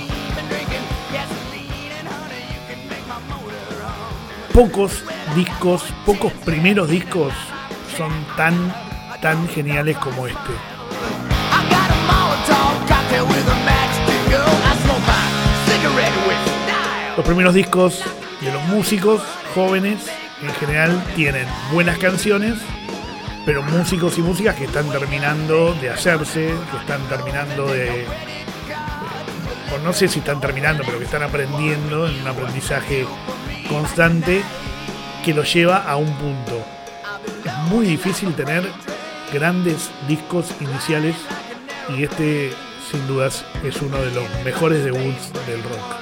Speaker 2: Pocos discos, pocos primeros discos son tan, tan geniales como este. Los primeros discos de los músicos jóvenes en general tienen buenas canciones, pero músicos y músicas que están terminando de hacerse, que están terminando de... o no sé si están terminando, pero que están aprendiendo en un aprendizaje constante que los lleva a un punto. Es muy difícil tener grandes discos iniciales y este sin dudas es uno de los mejores debuts del rock.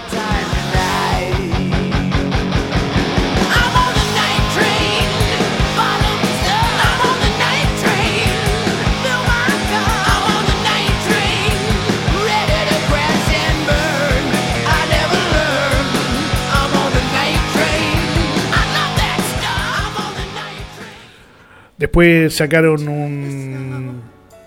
Speaker 2: Después sacaron un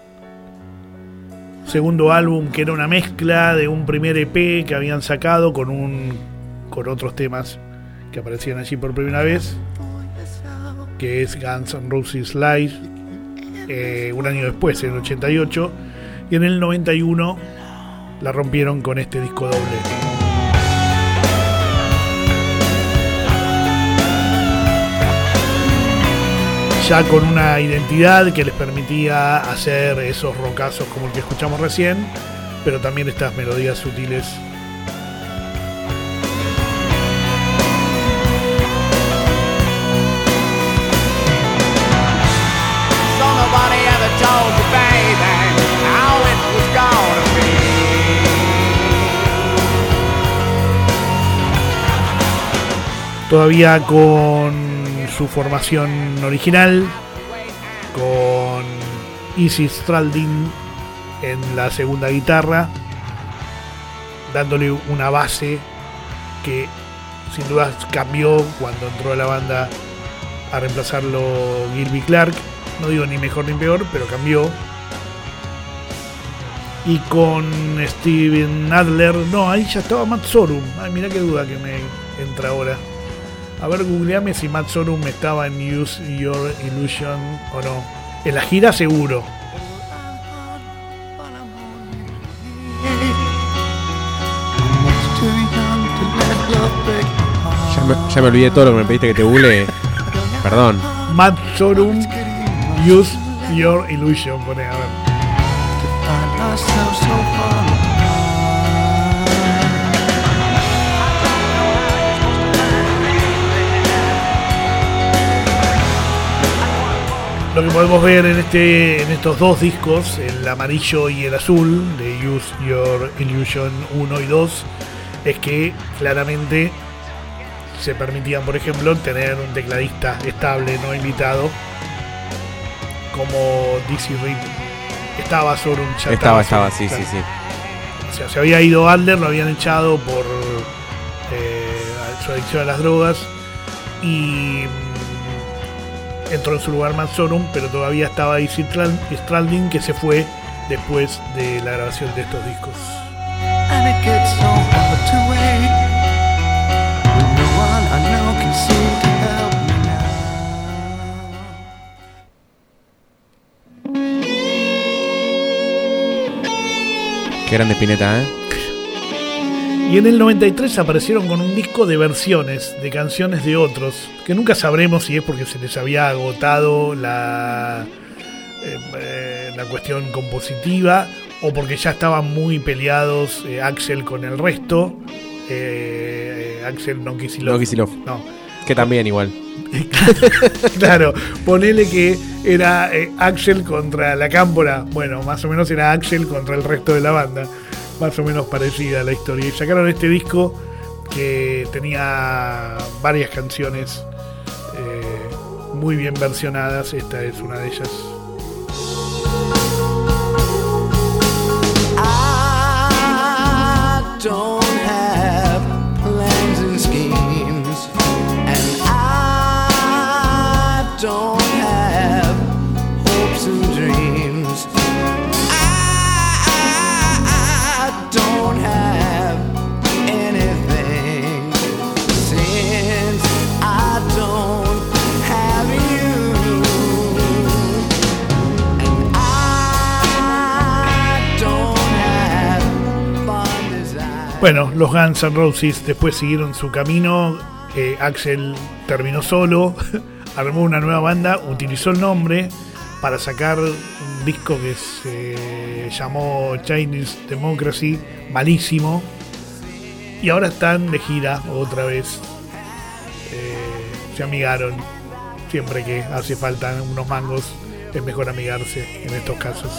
Speaker 2: segundo álbum que era una mezcla de un primer E P que habían sacado con un con otros temas que aparecían allí por primera vez, que es Guns N' Roses Live, eh, un año después, en el ochenta y ocho, y en el noventa y uno la rompieron con este disco doble. ya con una identidad que les permitía hacer esos rockazos como el que escuchamos recién, pero también estas melodías sutiles. Todavía con su formación original, con Izzy Stradlin en la segunda guitarra, dándole una base que sin duda cambió cuando entró a la banda a reemplazarlo Gilby Clarke. No digo ni mejor ni peor, pero cambió. Y con Steven Adler, no, ahí ya estaba Matt Sorum. Ay, mira qué duda que me entra ahora. A ver, googleame si Matt Sorum estaba en Use Your Illusion o no. En la gira seguro.
Speaker 3: Ya me, ya me olvidé todo lo que me pediste que te google. Perdón.
Speaker 2: Matt Sorum, Use Your Illusion, pone, a ver. Lo que podemos ver en este en estos dos discos, el amarillo y el azul de Use Your Illusion uno y dos, es que claramente se permitían, por ejemplo, tener un tecladista estable, no invitado, como Dizzy Reed. Estaba Sorum, ya
Speaker 3: Estaba,
Speaker 2: estaba,
Speaker 3: estaba, sí,
Speaker 2: claro.
Speaker 3: sí, sí.
Speaker 2: O sea, se había ido Adler, lo habían echado por eh, su adicción a las drogas y mm, entró en su lugar Matt Sorum, pero todavía estaba Izzy Stradlin, que se fue después de la grabación de estos discos. And it gets so hard to wait when no one I know can seem to help me
Speaker 3: now. Qué grande Spinetta, ¿eh?
Speaker 2: Y en el noventa y tres aparecieron con un disco de versiones de canciones de otros, que nunca sabremos si es porque se les había agotado la, eh, eh, la cuestión compositiva o porque ya estaban muy peleados eh, Axl con el resto. Eh, eh, Axl no Kicillof.
Speaker 3: No Kicillof.
Speaker 2: No.
Speaker 3: Que también igual.
Speaker 2: Claro, ponele que era eh, Axl contra la Cámpora. Bueno, más o menos era Axl contra el resto de la banda. Más o menos parecida a la historia. Y sacaron este disco que tenía varias canciones eh, muy bien versionadas. Esta es una de ellas.
Speaker 6: I don't have plans and schemes, and I don't have hopes and dreams. I don't have anything since I don't have you, and I don't have fun desire.
Speaker 2: Bueno, los Guns N' Roses después siguieron su camino. eh, Axl terminó solo, armó una nueva banda, utilizó el nombre para sacar un disco que se llamó Chinese Democracy, malísimo, y ahora están de gira otra vez. Eh, se amigaron. Siempre que hace falta unos mangos es mejor amigarse en estos casos.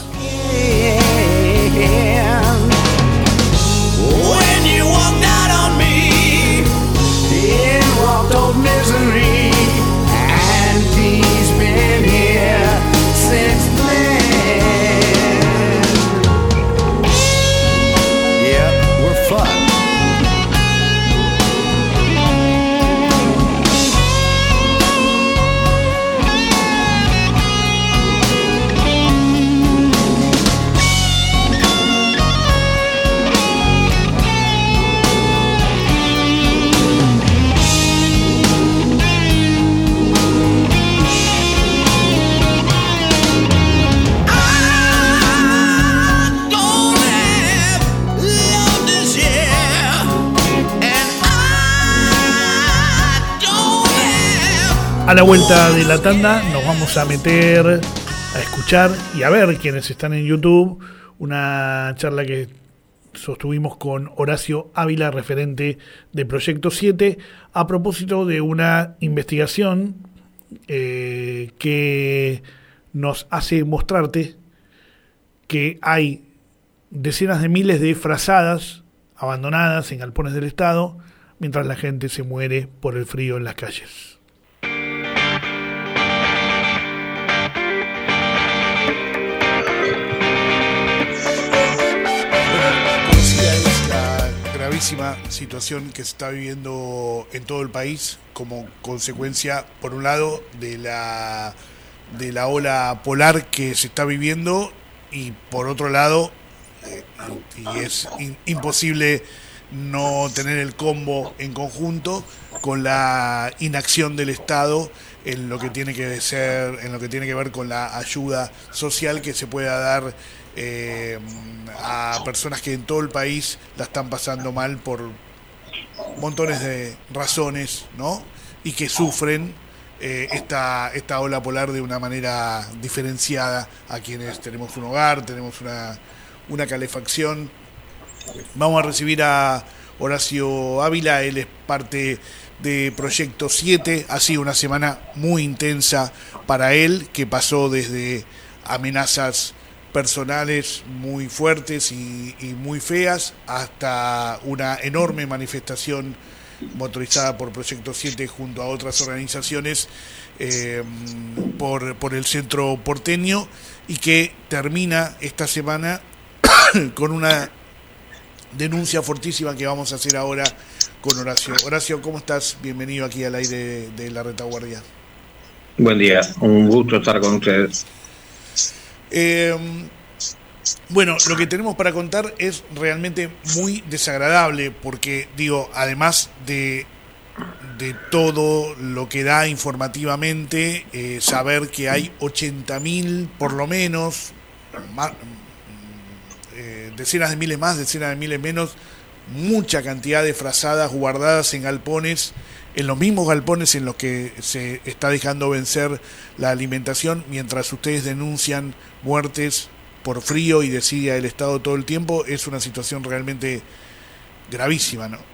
Speaker 6: When you walked out on me, in walked old misery, and he's been here since then. Yeah, we're fucked.
Speaker 2: A la vuelta de la tanda nos vamos a meter a escuchar y a ver quienes están en YouTube una charla que sostuvimos con Horacio Ávila, referente de Proyecto siete, a propósito de una investigación eh, que nos hace mostrarte que hay decenas de miles de frazadas abandonadas en galpones del Estado mientras la gente se muere por el frío en las calles.
Speaker 7: Gravísima situación que se está viviendo en todo el país como consecuencia, por un lado, de la de la ola polar que se está viviendo y por otro lado, eh, y es in, imposible no tener el combo en conjunto con la inacción del Estado en lo que tiene que ser, en lo que tiene que ver con la ayuda social que se pueda dar Eh, a personas que en todo el país la están pasando mal por montones de razones, ¿no? Y que sufren eh, esta, esta ola polar de una manera diferenciada a quienes tenemos un hogar, tenemos una, una calefacción. Vamos a recibir a Horacio Ávila, él es parte de Proyecto siete, ha sido una semana muy intensa para él, que pasó desde amenazas personales muy fuertes y, y muy feas hasta una enorme manifestación motorizada por Proyecto siete junto a otras organizaciones eh, por, por el centro porteño, y que termina esta semana con una denuncia fortísima que vamos a hacer ahora con Horacio. Horacio, ¿cómo estás? Bienvenido aquí al aire de, de La Retaguardia.
Speaker 8: Buen día, un gusto estar con ustedes.
Speaker 7: Eh, bueno, lo que tenemos para contar es realmente muy desagradable porque, digo, además de, de todo lo que da informativamente, eh, saber que hay ochenta mil, por lo menos, más, eh, decenas de miles más, decenas de miles menos, mucha cantidad de frazadas guardadas en galpones, en los mismos galpones en los que se está dejando vencer la alimentación, mientras ustedes denuncian muertes por frío y desidia del Estado todo el tiempo. Es una situación realmente gravísima, ¿no?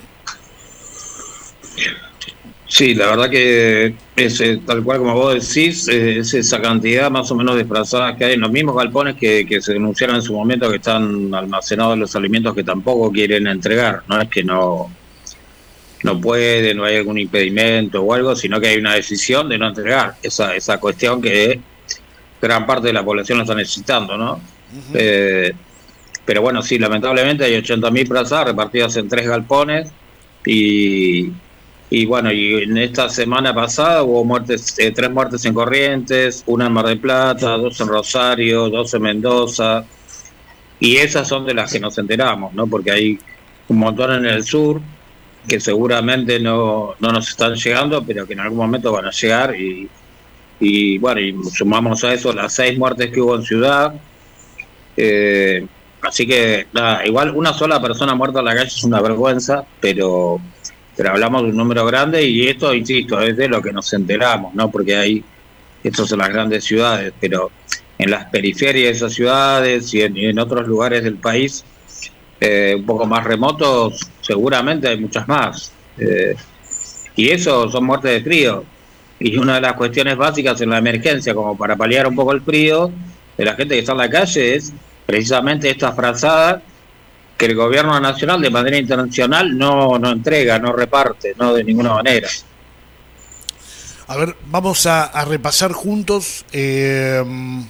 Speaker 8: Sí, la verdad que es eh, tal cual como vos decís, eh, es esa cantidad más o menos de frazadas que hay en los mismos galpones que, que se denunciaron en su momento, que están almacenados los alimentos que tampoco quieren entregar. No es que no no puede, no hay algún impedimento o algo, sino que hay una decisión de no entregar esa esa cuestión que gran parte de la población lo está necesitando, ¿no? Uh-huh. Eh, pero bueno, sí, lamentablemente hay ochenta mil frazadas repartidas en tres galpones y, y bueno, y en esta semana pasada hubo muertes, eh, tres muertes en Corrientes, una en Mar del Plata, dos en Rosario, dos en Mendoza, y esas son de las que nos enteramos, ¿no? Porque hay un montón en el sur que seguramente no, no nos están llegando, pero que en algún momento van a llegar, y, y bueno, y sumamos a eso las seis muertes que hubo en Ciudad, eh, así que nada, igual una sola persona muerta en la calle es una vergüenza, pero, pero hablamos de un número grande, y esto, insisto, es de lo que nos enteramos, ¿no? Porque hay, estos son las grandes ciudades, pero en las periferias de esas ciudades y en, y en otros lugares del país Eh, un poco más remotos, seguramente hay muchas más. Eh, y eso son muertes de frío. Y una de las cuestiones básicas en la emergencia, como para paliar un poco el frío de la gente que está en la calle, es precisamente esta frazada que el gobierno nacional de manera internacional no, no entrega, no reparte, no de ninguna manera.
Speaker 7: A ver, vamos a, a repasar juntos eh,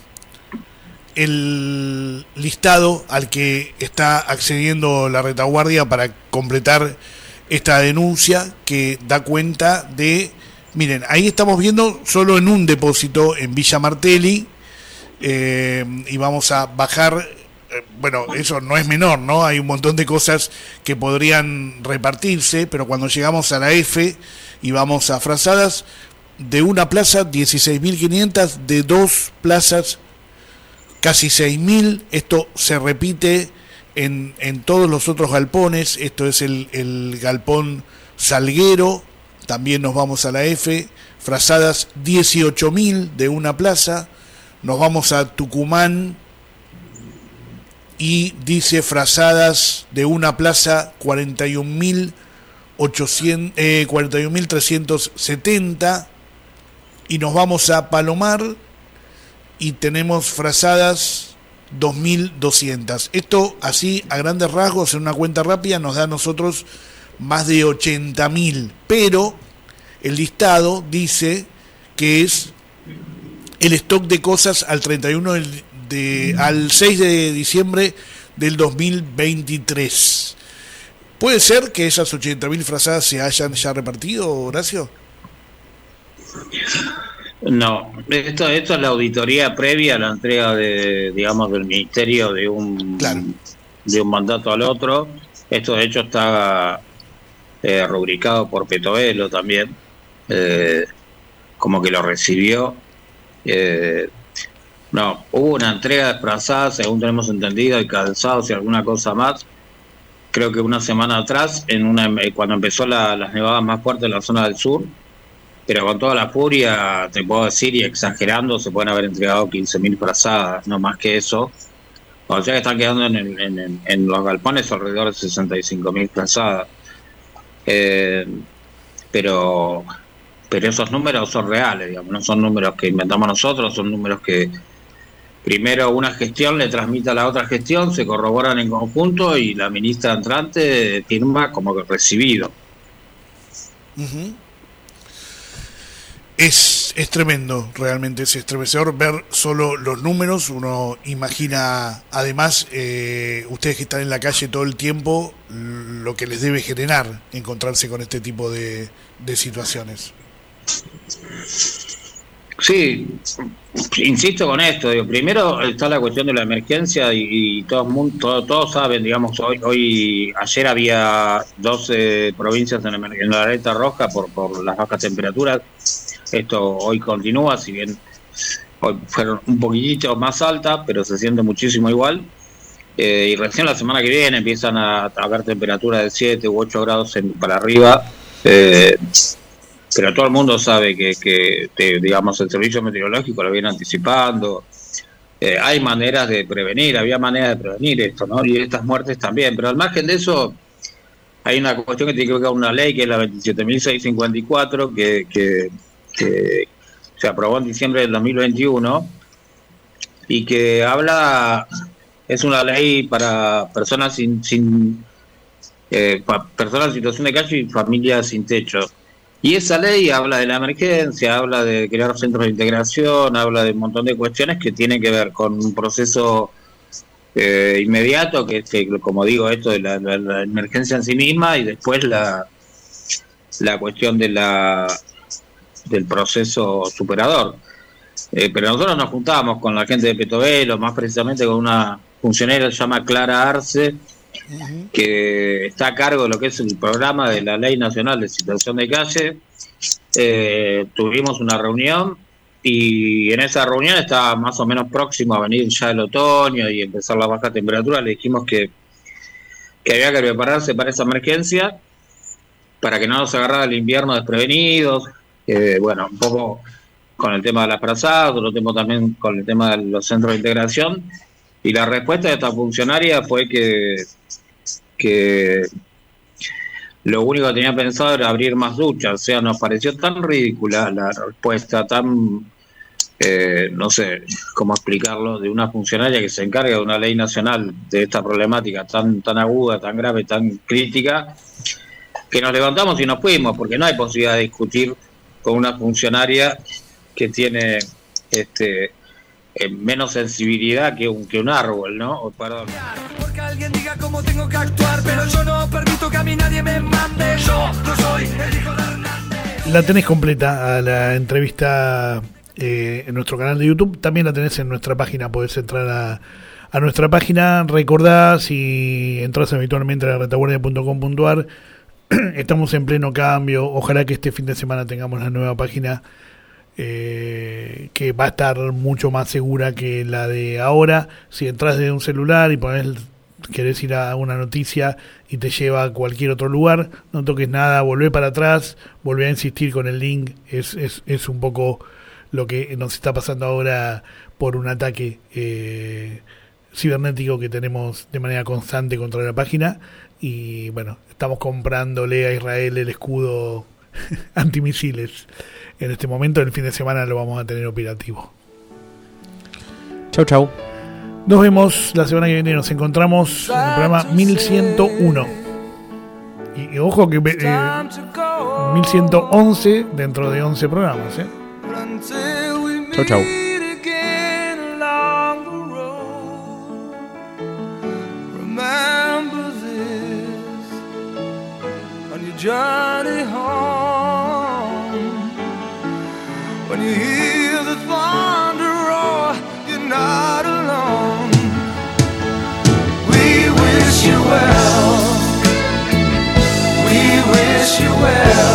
Speaker 7: el listado al que está accediendo La Retaguardia para completar esta denuncia, que da cuenta de, miren, ahí estamos viendo solo en un depósito en Villa Martelli, eh, y vamos a bajar, eh, bueno, eso no es menor, ¿no? Hay un montón de cosas que podrían repartirse, pero cuando llegamos a la F y vamos a frazadas, de una plaza dieciséis mil quinientas, de dos plazas casi seis mil. Esto se repite en, en todos los otros galpones. Esto es el, el galpón Salguero, También nos vamos a la F, frazadas dieciocho mil de una plaza. Nos vamos a Tucumán y dice frazadas de una plaza cuarenta y un mil trescientos setenta. Y nos vamos a Palomar y tenemos frazadas dos mil doscientas. Esto así a grandes rasgos en una cuenta rápida nos da a nosotros más de ochenta mil, pero el listado dice que es el stock de cosas al treinta y uno de, de, al seis de diciembre del dos mil veintitrés. ¿Puede ser que esas ochenta mil frazadas se hayan ya repartido, Horacio?
Speaker 8: No, esto, esto es la auditoría previa a la entrega de, digamos, del ministerio de un
Speaker 7: claro.
Speaker 8: de un mandato al otro. Esto de hecho está eh, rubricado por Petovelo también, eh, como que lo recibió. Eh, no, hubo una entrega desplazada, según tenemos entendido, y calzados y alguna cosa más. Creo que una semana atrás, en una cuando empezó la, las nevadas más fuertes en la zona del sur, pero con toda la furia, te puedo decir, y exagerando, se pueden haber entregado quince mil frazadas, no más que eso. O sea que están quedando en, el, en, en, en los galpones alrededor de sesenta y cinco mil frazadas. Eh, pero, pero esos números son reales, digamos, no son números que inventamos nosotros, son números que primero una gestión le transmite a la otra gestión, se corroboran en conjunto y la ministra entrante firma como que recibido.
Speaker 7: Uh-huh. Es, es tremendo, realmente es estremecedor ver solo los números. Uno imagina, además, eh, ustedes que están en la calle todo el tiempo, lo que les debe generar encontrarse con este tipo de, de situaciones.
Speaker 8: Sí, insisto con esto. Digo, primero está la cuestión de la emergencia y, y todo el mundo, todo, todos saben, digamos, hoy, hoy ayer había doce provincias en, en la alerta roja por, por las bajas temperaturas. Esto hoy continúa, si bien hoy fueron un poquitito más altas, pero se siente muchísimo igual. Eh, y recién la semana que viene empiezan a, a haber temperaturas de siete u ocho grados en, para arriba. Eh, pero todo el mundo sabe que, que, que, digamos, el servicio meteorológico lo viene anticipando. Eh, hay maneras de prevenir, había maneras de prevenir esto, ¿no? Y estas muertes también. Pero al margen de eso, hay una cuestión que tiene que ver con una ley, que es la veintisiete mil seiscientos cincuenta y cuatro, que... que que se aprobó en diciembre del dos mil veintiuno y que habla, es una ley para personas sin, sin eh, pa, personas en situación de calle y familias sin techo. Y esa ley habla de la emergencia, habla de crear centros de integración, habla de un montón de cuestiones que tienen que ver con un proceso eh, inmediato, que es, como digo, esto de la, la, la emergencia en sí misma, y después la, la cuestión de la del proceso superador. Eh, pero nosotros nos juntábamos con la gente de Petovelo, más precisamente con una funcionaria que se llama Clara Arce, uh-huh. que está a cargo de lo que es el programa de la Ley Nacional de Situación de Calle. Eh, tuvimos una reunión y en esa reunión estaba más o menos próximo a venir ya el otoño y empezar la baja temperatura. Le dijimos que, que había que prepararse para esa emergencia, para que no nos agarrara el invierno desprevenidos. Eh, bueno, un poco con el tema de las frazadas, otro tema también con el tema de los centros de integración, y la respuesta de esta funcionaria fue que que lo único que tenía pensado era abrir más duchas. O sea, nos pareció tan ridícula la respuesta, tan eh, no sé cómo explicarlo, de una funcionaria que se encarga de una ley nacional de esta problemática tan tan aguda, tan grave, tan crítica, que nos levantamos y nos fuimos, porque no hay posibilidad de discutir con una funcionaria que tiene este eh, menos sensibilidad que un que un árbol, ¿no? Oh, perdón.
Speaker 6: Porque alguien diga cómo tengo que actuar, pero yo no permito que a mí nadie me mande. Yo no soy el hijo de Hernández.
Speaker 2: La tenés completa a la entrevista eh, en nuestro canal de YouTube. También la tenés en nuestra página. Podés entrar a, a nuestra página. Recordá, si entras habitualmente a la retaguardia punto com punto a r, estamos en pleno cambio. Ojalá que este fin de semana tengamos la nueva página, eh, que va a estar mucho más segura que la de ahora. Si entras de un celular y pones querés ir a una noticia y te lleva a cualquier otro lugar, no toques nada, volvé para atrás, volvé a insistir con el link, es, es, es un poco lo que nos está pasando ahora por un ataque eh, cibernético que tenemos de manera constante contra la página. Y bueno, estamos comprándole a Israel el escudo antimisiles. En este momento, el fin de semana lo vamos a tener operativo.
Speaker 3: Chau, chau.
Speaker 2: Nos vemos la semana que viene. Nos encontramos en el programa mil ciento uno. Y, y ojo que eh, mil ciento once dentro de once programas. ¿eh?
Speaker 3: Chau, chau.
Speaker 6: Journey home, when you hear the thunder roar, you're not alone. We wish you well, we wish you well.